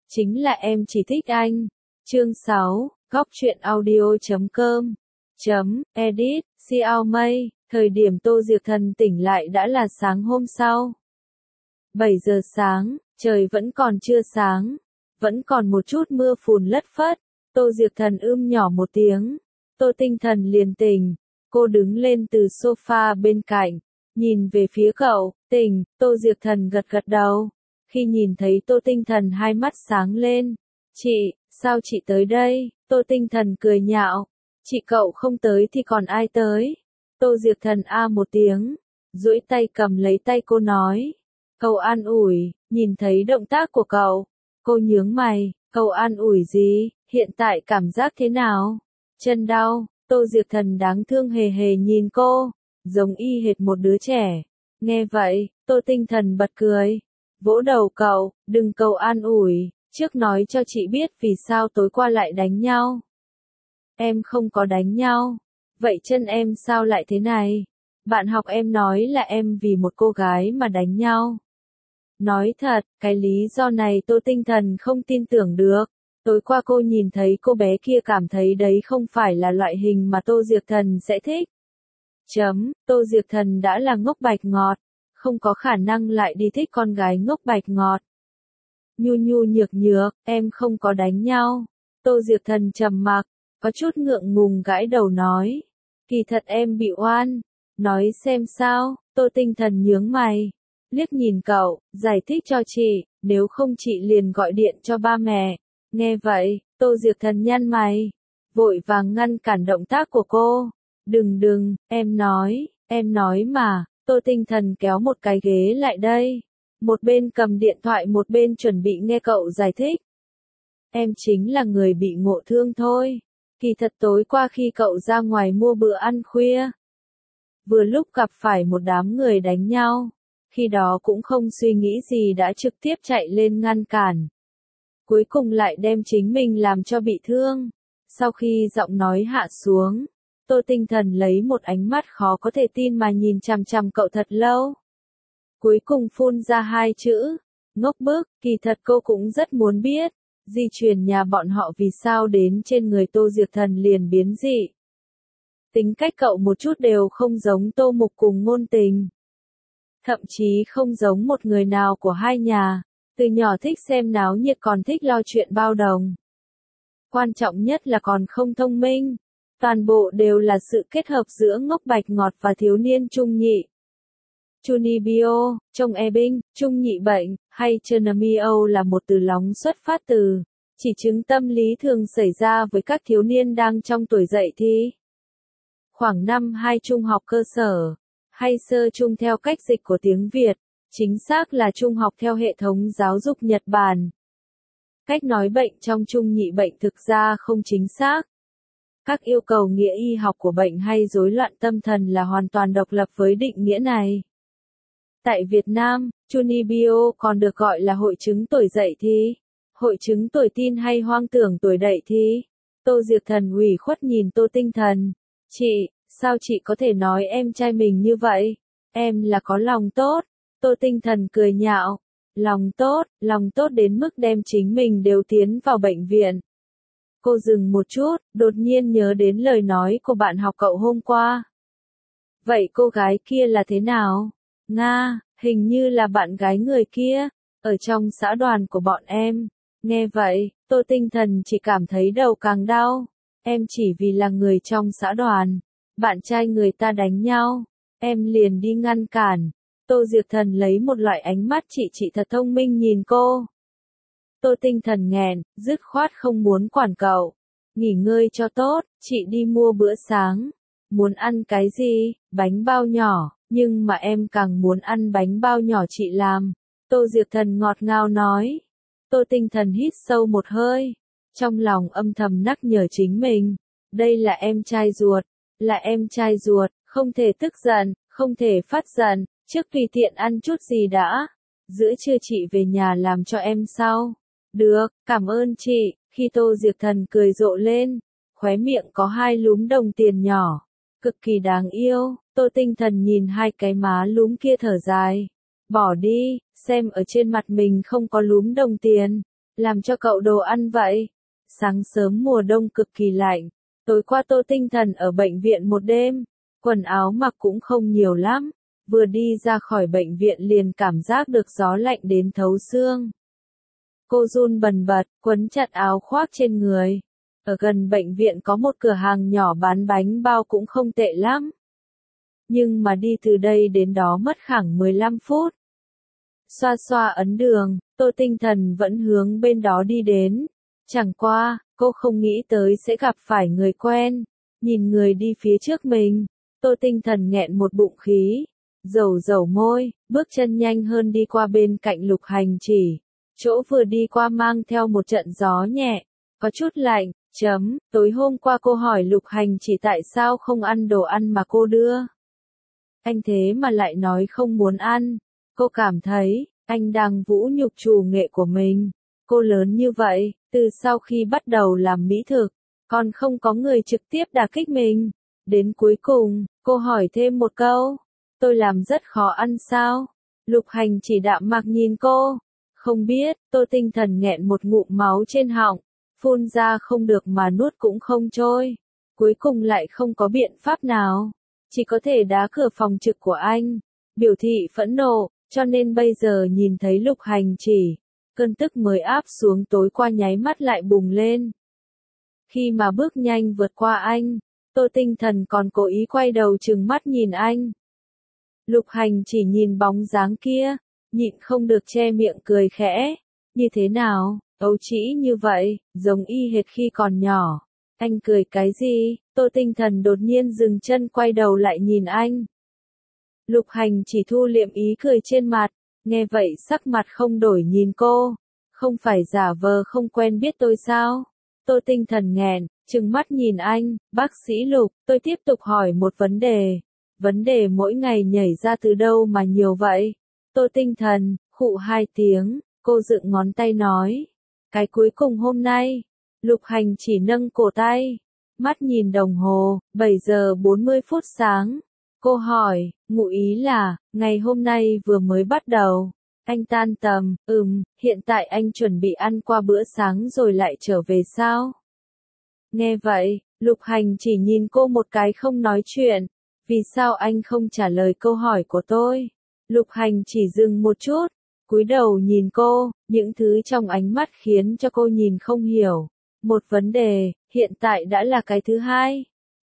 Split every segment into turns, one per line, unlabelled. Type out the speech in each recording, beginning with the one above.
chính là em chỉ thích anh. Chương 6, Góc truyện audio.com edit, Xiao Mây, thời điểm Tô Diệc Thần tỉnh lại đã là sáng hôm sau. 7 giờ sáng, trời vẫn còn chưa sáng, vẫn còn một chút mưa phùn lất phất. Tô Diệc Thần nhỏ một tiếng, Tô Tinh Thần liền tỉnh. Cô đứng lên từ sofa bên cạnh, nhìn về phía cậu. Tỉnh. Tô Diệc Thần gật gật đầu. Khi nhìn thấy Tô Tinh Thần hai mắt sáng lên. Chị, sao chị tới đây? Tô Tinh Thần cười nhạo. Chị cậu không tới thì còn ai tới? Tô Diệc Thần một tiếng, duỗi tay cầm lấy tay cô nói. Cậu an ủi. Nhìn thấy động tác của cậu, cô nhướng mày. Cậu an ủi gì? Hiện tại cảm giác thế nào? Chân đau. Tô Diệc Thần đáng thương hề hề nhìn cô, giống y hệt một đứa trẻ. Nghe vậy, Tô Tinh Thần bật cười, vỗ đầu cậu. Đừng cầu an ủi, trước nói cho chị biết vì sao tối qua lại đánh nhau. Em không có đánh nhau. Vậy chân em sao lại thế này? Bạn học em nói là em vì một cô gái mà đánh nhau. Nói thật, cái lý do này Tô Tinh Thần không tin tưởng được. Tối qua cô nhìn thấy cô bé kia cảm thấy đấy không phải là loại hình mà Tô Diệc Thần sẽ thích. Tô Diệc Thần đã là ngốc bạch ngọt, không có khả năng lại đi thích con gái ngốc bạch ngọt. Nhu nhu nhược nhược, em không có đánh nhau. Tô Diệc Thần trầm mặc, có chút ngượng ngùng gãi đầu nói. Kỳ thật em bị oan. Nói xem sao? Tô Tinh Thần nhướng mày, liếc nhìn cậu, giải thích cho chị, nếu không chị liền gọi điện cho ba mẹ. Nghe vậy, Tô Diệc Thần nhăn mày, vội vàng ngăn cản động tác của cô. Đừng, em nói mà. Tô Tinh Thần kéo một cái ghế lại đây, một bên cầm điện thoại một bên chuẩn bị nghe cậu giải thích. Em chính là người bị ngộ thương thôi. Kỳ thật tối qua khi cậu ra ngoài mua bữa ăn khuya, vừa lúc gặp phải một đám người đánh nhau, khi đó cũng không suy nghĩ gì đã trực tiếp chạy lên ngăn cản. Cuối cùng lại đem chính mình làm cho bị thương. Sau khi giọng nói hạ xuống, Tô Tinh Thần lấy một ánh mắt khó có thể tin mà nhìn chằm chằm cậu thật lâu. Cuối cùng phun ra hai chữ, ngốc bức. Kỳ thật cô cũng rất muốn biết, di truyền nhà bọn họ vì sao đến trên người Tô Diệc Thần liền biến dị. Tính cách cậu một chút đều không giống Tô Mục cùng Ngôn Tình. Thậm chí không giống một người nào của hai nhà. Từ nhỏ thích xem náo nhiệt còn thích lo chuyện bao đồng. Quan trọng nhất là còn không thông minh. Toàn bộ đều là sự kết hợp giữa ngốc bạch ngọt và thiếu niên trung nhị. Chunibyo, trong Ebing, trung nhị bệnh, hay Chunamyo là một từ lóng xuất phát từ, chỉ chứng tâm lý thường xảy ra với các thiếu niên đang trong tuổi dậy thì. Khoảng năm 2 trung học cơ sở, hay sơ trung theo cách dịch của tiếng Việt. Chính xác là trung học theo hệ thống giáo dục Nhật Bản. Cách nói bệnh trong trung nhị bệnh thực ra không chính xác. Các yêu cầu nghĩa y học của bệnh hay rối loạn tâm thần là hoàn toàn độc lập với định nghĩa này. Tại Việt Nam, Chunibyo còn được gọi là hội chứng tuổi dậy thì, hội chứng tuổi teen hay hoang tưởng tuổi dậy thì. Tô Diệc Thần ủy khuất nhìn Tô Tinh Thần. Chị, sao chị có thể nói em trai mình như vậy? Em là có lòng tốt. Tô Tinh Thần cười nhạo. Lòng tốt đến mức đem chính mình đều tiến vào bệnh viện. Cô dừng một chút, đột nhiên nhớ đến lời nói của bạn học cậu hôm qua. Vậy cô gái kia là thế nào? Nga, hình như là bạn gái người kia, ở trong xã đoàn của bọn em. Nghe vậy, Tô Tinh Thần chỉ cảm thấy đầu càng đau. Em chỉ vì là người trong xã đoàn, bạn trai người ta đánh nhau, em liền đi ngăn cản. Tô Diệc Thần lấy một loại ánh mắt chị thật thông minh nhìn cô. Tô Tinh Thần nghẹn, dứt khoát không muốn quản cậu. Nghỉ ngơi cho tốt, chị đi mua bữa sáng. Muốn ăn cái gì? Bánh bao nhỏ, nhưng mà em càng muốn ăn bánh bao nhỏ chị làm. Tô Diệc Thần ngọt ngào nói. Tô Tinh Thần hít sâu một hơi, trong lòng âm thầm nhắc nhở chính mình. Đây là em trai ruột, không thể tức giận, không thể phát giận. Trước tùy tiện ăn chút gì đã. Giữa trưa chị về nhà làm cho em sau. Được, cảm ơn chị. Khi Tô Diệc Thần cười rộ lên, khóe miệng có hai lúm đồng tiền nhỏ, cực kỳ đáng yêu. Tô Tinh Thần nhìn hai cái má lúm kia thở dài. Bỏ đi, xem ở trên mặt mình không có lúm đồng tiền, làm cho cậu đồ ăn vậy. Sáng sớm mùa đông cực kỳ lạnh, tối qua Tô Tinh Thần ở bệnh viện một đêm, quần áo mặc cũng không nhiều lắm, vừa đi ra khỏi bệnh viện liền cảm giác được gió lạnh đến thấu xương. Cô run bần bật, quấn chặt áo khoác trên người. Ở gần bệnh viện có một cửa hàng nhỏ bán bánh bao cũng không tệ lắm. Nhưng mà đi từ đây đến đó mất khoảng 15 phút. Xoa xoa ấn đường, Tô Tinh Thần vẫn hướng bên đó đi đến. Chẳng qua, cô không nghĩ tới sẽ gặp phải người quen. Nhìn người đi phía trước mình, Tô Tinh Thần nghẹn một bụng khí. Dầu dầu môi, bước chân nhanh hơn đi qua bên cạnh Lục Hành Chỉ. Chỗ vừa đi qua mang theo một trận gió nhẹ, có chút lạnh. Tối hôm qua cô hỏi Lục Hành Chỉ tại sao không ăn đồ ăn mà cô đưa. Anh thế mà lại nói không muốn ăn. Cô cảm thấy, anh đang vũ nhục trù nghệ của mình. Cô lớn như vậy, từ sau khi bắt đầu làm mỹ thực, còn không có người trực tiếp đả kích mình. Đến cuối cùng, cô hỏi thêm một câu. Tôi làm rất khó ăn sao? Lục Hành Chỉ đạm mạc nhìn cô. Không biết, Tô Tinh Thần nghẹn một ngụm máu trên họng. Phun ra không được mà nuốt cũng không trôi. Cuối cùng lại không có biện pháp nào. Chỉ có thể đá cửa phòng trực của anh. Biểu thị phẫn nộ, cho nên bây giờ nhìn thấy Lục Hành Chỉ. Cơn tức mới áp xuống tối qua nháy mắt lại bùng lên. Khi mà bước nhanh vượt qua anh, Tô Tinh Thần còn cố ý quay đầu trừng mắt nhìn anh. Lục Hành Chỉ nhìn bóng dáng kia, nhịn không được che miệng cười khẽ. Như thế nào, ấu trĩ như vậy, giống y hệt khi còn nhỏ. Anh cười cái gì? Tô Tinh Thần đột nhiên dừng chân quay đầu lại nhìn anh. Lục Hành Chỉ thu liệm ý cười trên mặt, nghe vậy sắc mặt không đổi nhìn cô. Không phải giả vờ không quen biết tôi sao? Tô Tinh Thần nghẹn, trừng mắt nhìn anh. Bác sĩ Lục, tôi tiếp tục hỏi một vấn đề. Vấn đề mỗi ngày nhảy ra từ đâu mà nhiều vậy? Tô Tinh Thần, khụ 2 tiếng, cô dựng ngón tay nói. Cái cuối cùng hôm nay. Lục Hành Chỉ nâng cổ tay. Mắt nhìn đồng hồ, 7 giờ 40 phút sáng. Cô hỏi, ngụ ý là, ngày hôm nay vừa mới bắt đầu. Anh tan tầm, hiện tại anh chuẩn bị ăn qua bữa sáng rồi lại trở về sao? Nghe vậy, Lục Hành Chỉ nhìn cô một cái không nói chuyện. Vì sao anh không trả lời câu hỏi của tôi? Lục Hành Chỉ dừng một chút, cúi đầu nhìn cô, những thứ trong ánh mắt khiến cho cô nhìn không hiểu. Một vấn đề, hiện tại đã là cái thứ hai.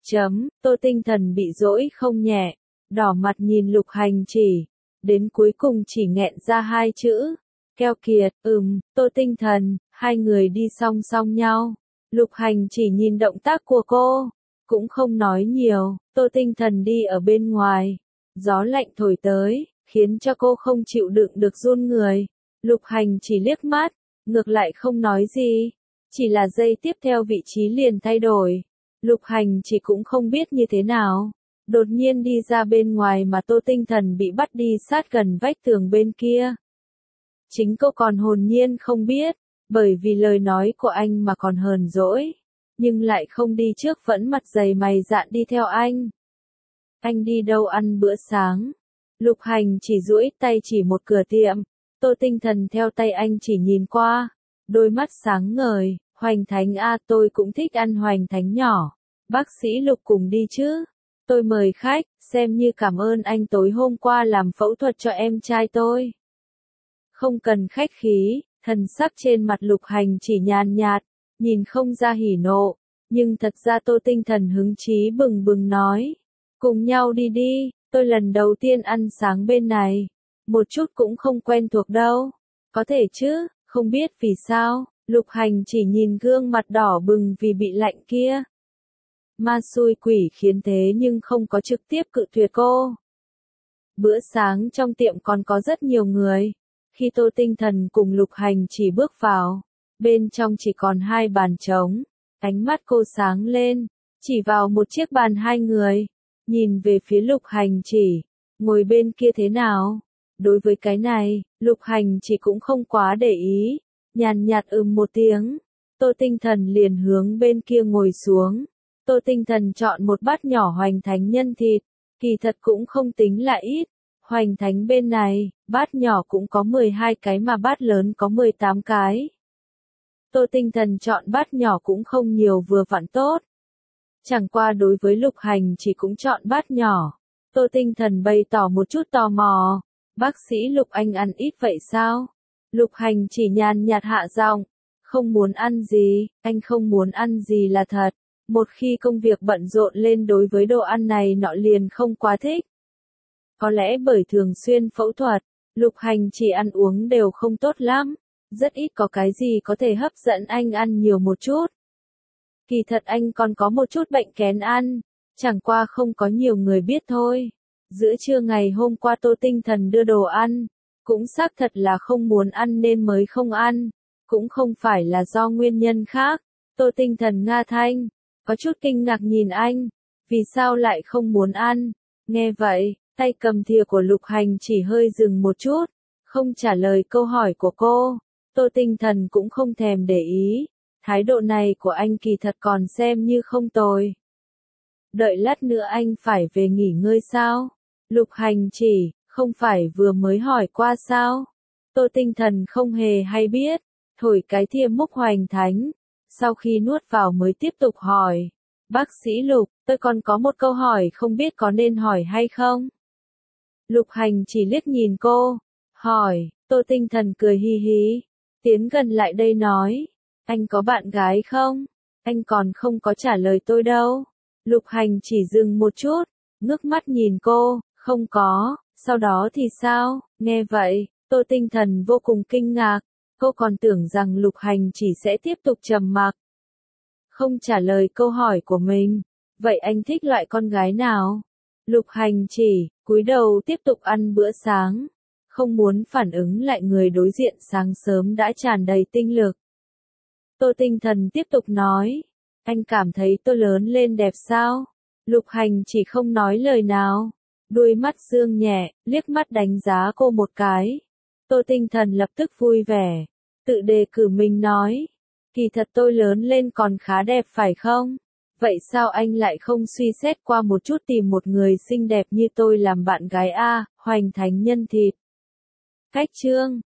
Tô Tinh Thần bị dỗi không nhẹ, đỏ mặt nhìn Lục Hành Chỉ, đến cuối cùng chỉ nghẹn ra 2 chữ. Keo kiệt, Tô Tinh Thần, hai người đi song song nhau. Lục Hành Chỉ nhìn động tác của cô, cũng không nói nhiều. Tô Tinh Thần đi ở bên ngoài, gió lạnh thổi tới, khiến cho cô không chịu đựng được run người. Lục Hành Chỉ liếc mắt, ngược lại không nói gì, chỉ là giây tiếp theo vị trí liền thay đổi. Lục Hành Chỉ cũng không biết như thế nào, đột nhiên đi ra bên ngoài mà Tô Tinh Thần bị bắt đi sát gần vách tường bên kia. Chính cô còn hồn nhiên không biết, bởi vì lời nói của anh mà còn hờn dỗi, nhưng lại không đi trước vẫn mặt dày mày dạn đi theo anh. Anh đi đâu ăn bữa sáng? Lục Hành Chỉ duỗi tay chỉ một cửa tiệm. Tô Tinh Thần theo tay anh chỉ nhìn qua, đôi mắt sáng ngời. Hoành thánh a, tôi cũng thích ăn hoành thánh nhỏ. Bác sĩ Lục cùng đi chứ? Tôi mời khách, xem như cảm ơn anh tối hôm qua làm phẫu thuật cho em trai tôi. Không cần khách khí, thần sắc trên mặt Lục Hành Chỉ nhàn nhạt, nhìn không ra hỉ nộ, nhưng thật ra Tô Tinh Thần hứng chí bừng bừng nói. Cùng nhau đi đi, tôi lần đầu tiên ăn sáng bên này, một chút cũng không quen thuộc đâu. Có thể chứ, không biết vì sao, Lục Hành Chỉ nhìn gương mặt đỏ bừng vì bị lạnh kia. Ma xui quỷ khiến thế nhưng không có trực tiếp cự tuyệt cô. Bữa sáng trong tiệm còn có rất nhiều người. Khi Tô Tinh Thần cùng Lục Hành Chỉ bước vào, bên trong chỉ còn 2 bàn trống. Ánh mắt cô sáng lên, chỉ vào một chiếc bàn 2 người, nhìn về phía Lục Hành Chỉ, ngồi bên kia thế nào? Đối với cái này, Lục Hành Chỉ cũng không quá để ý, nhàn nhạt một tiếng. Tô Tinh Thần liền hướng bên kia ngồi xuống. Tô Tinh Thần chọn một bát nhỏ hoành thánh nhân thịt, kỳ thật cũng không tính là ít. Hoành thánh bên này, bát nhỏ cũng có 12 cái mà bát lớn có 18 cái. Tô Tinh Thần chọn bát nhỏ cũng không nhiều vừa vặn tốt. Chẳng qua đối với Lục Hành chỉ cũng chọn bát nhỏ. Tô Tinh Thần bày tỏ một chút tò mò. Bác sĩ Lục anh ăn ít vậy sao? Lục Hành chỉ nhàn nhạt hạ giọng. Không muốn ăn gì, anh không muốn ăn gì là thật. Một khi công việc bận rộn lên đối với đồ ăn này nọ liền không quá thích. Có lẽ bởi thường xuyên phẫu thuật, Lục Hành chỉ ăn uống đều không tốt lắm. Rất ít có cái gì có thể hấp dẫn anh ăn nhiều một chút. Kỳ thật anh còn có một chút bệnh kén ăn, chẳng qua không có nhiều người biết thôi. Giữa trưa ngày hôm qua Tô Tinh Thần đưa đồ ăn, cũng xác thật là không muốn ăn nên mới không ăn, cũng không phải là do nguyên nhân khác. Tô Tinh Thần nga thanh, có chút kinh ngạc nhìn anh, vì sao lại không muốn ăn? Nghe vậy, tay cầm thìa của Lục Hành chỉ hơi dừng một chút, không trả lời câu hỏi của cô. Tô Tinh Thần cũng không thèm để ý, thái độ này của anh kỳ thật còn xem như không tồi. Đợi lát nữa anh phải về nghỉ ngơi sao? Lục Hành chỉ, không phải vừa mới hỏi qua sao? Tô Tinh Thần không hề hay biết, thổi cái thìa múc hoành thánh, sau khi nuốt vào mới tiếp tục hỏi. Bác sĩ Lục, tôi còn có một câu hỏi không biết có nên hỏi hay không? Lục Hành chỉ liếc nhìn cô, hỏi. Tô Tinh Thần cười hi hi, tiến gần lại đây nói. Anh có bạn gái không? Anh còn không có trả lời tôi đâu. Lục Hành chỉ dừng một chút, ngước mắt nhìn cô, không có, sau đó thì sao? Nghe vậy, Tô Tinh Thần vô cùng kinh ngạc, cô còn tưởng rằng Lục Hành chỉ sẽ tiếp tục trầm mặc, không trả lời câu hỏi của mình. Vậy anh thích loại con gái nào? Lục Hành chỉ, cúi đầu tiếp tục ăn bữa sáng, không muốn phản ứng lại người đối diện sáng sớm đã tràn đầy tinh lực. Tô Tinh Thần tiếp tục nói, anh cảm thấy tôi lớn lên đẹp sao? Lục Hành chỉ không nói lời nào, đuôi mắt dương nhẹ, liếc mắt đánh giá cô một cái. Tô Tinh Thần lập tức vui vẻ, tự đề cử mình nói, kỳ thật tôi lớn lên còn khá đẹp phải không? Vậy sao anh lại không suy xét qua một chút tìm một người xinh đẹp như tôi làm bạn gái a? Hoành Thánh Nhân Thịt. Cách chương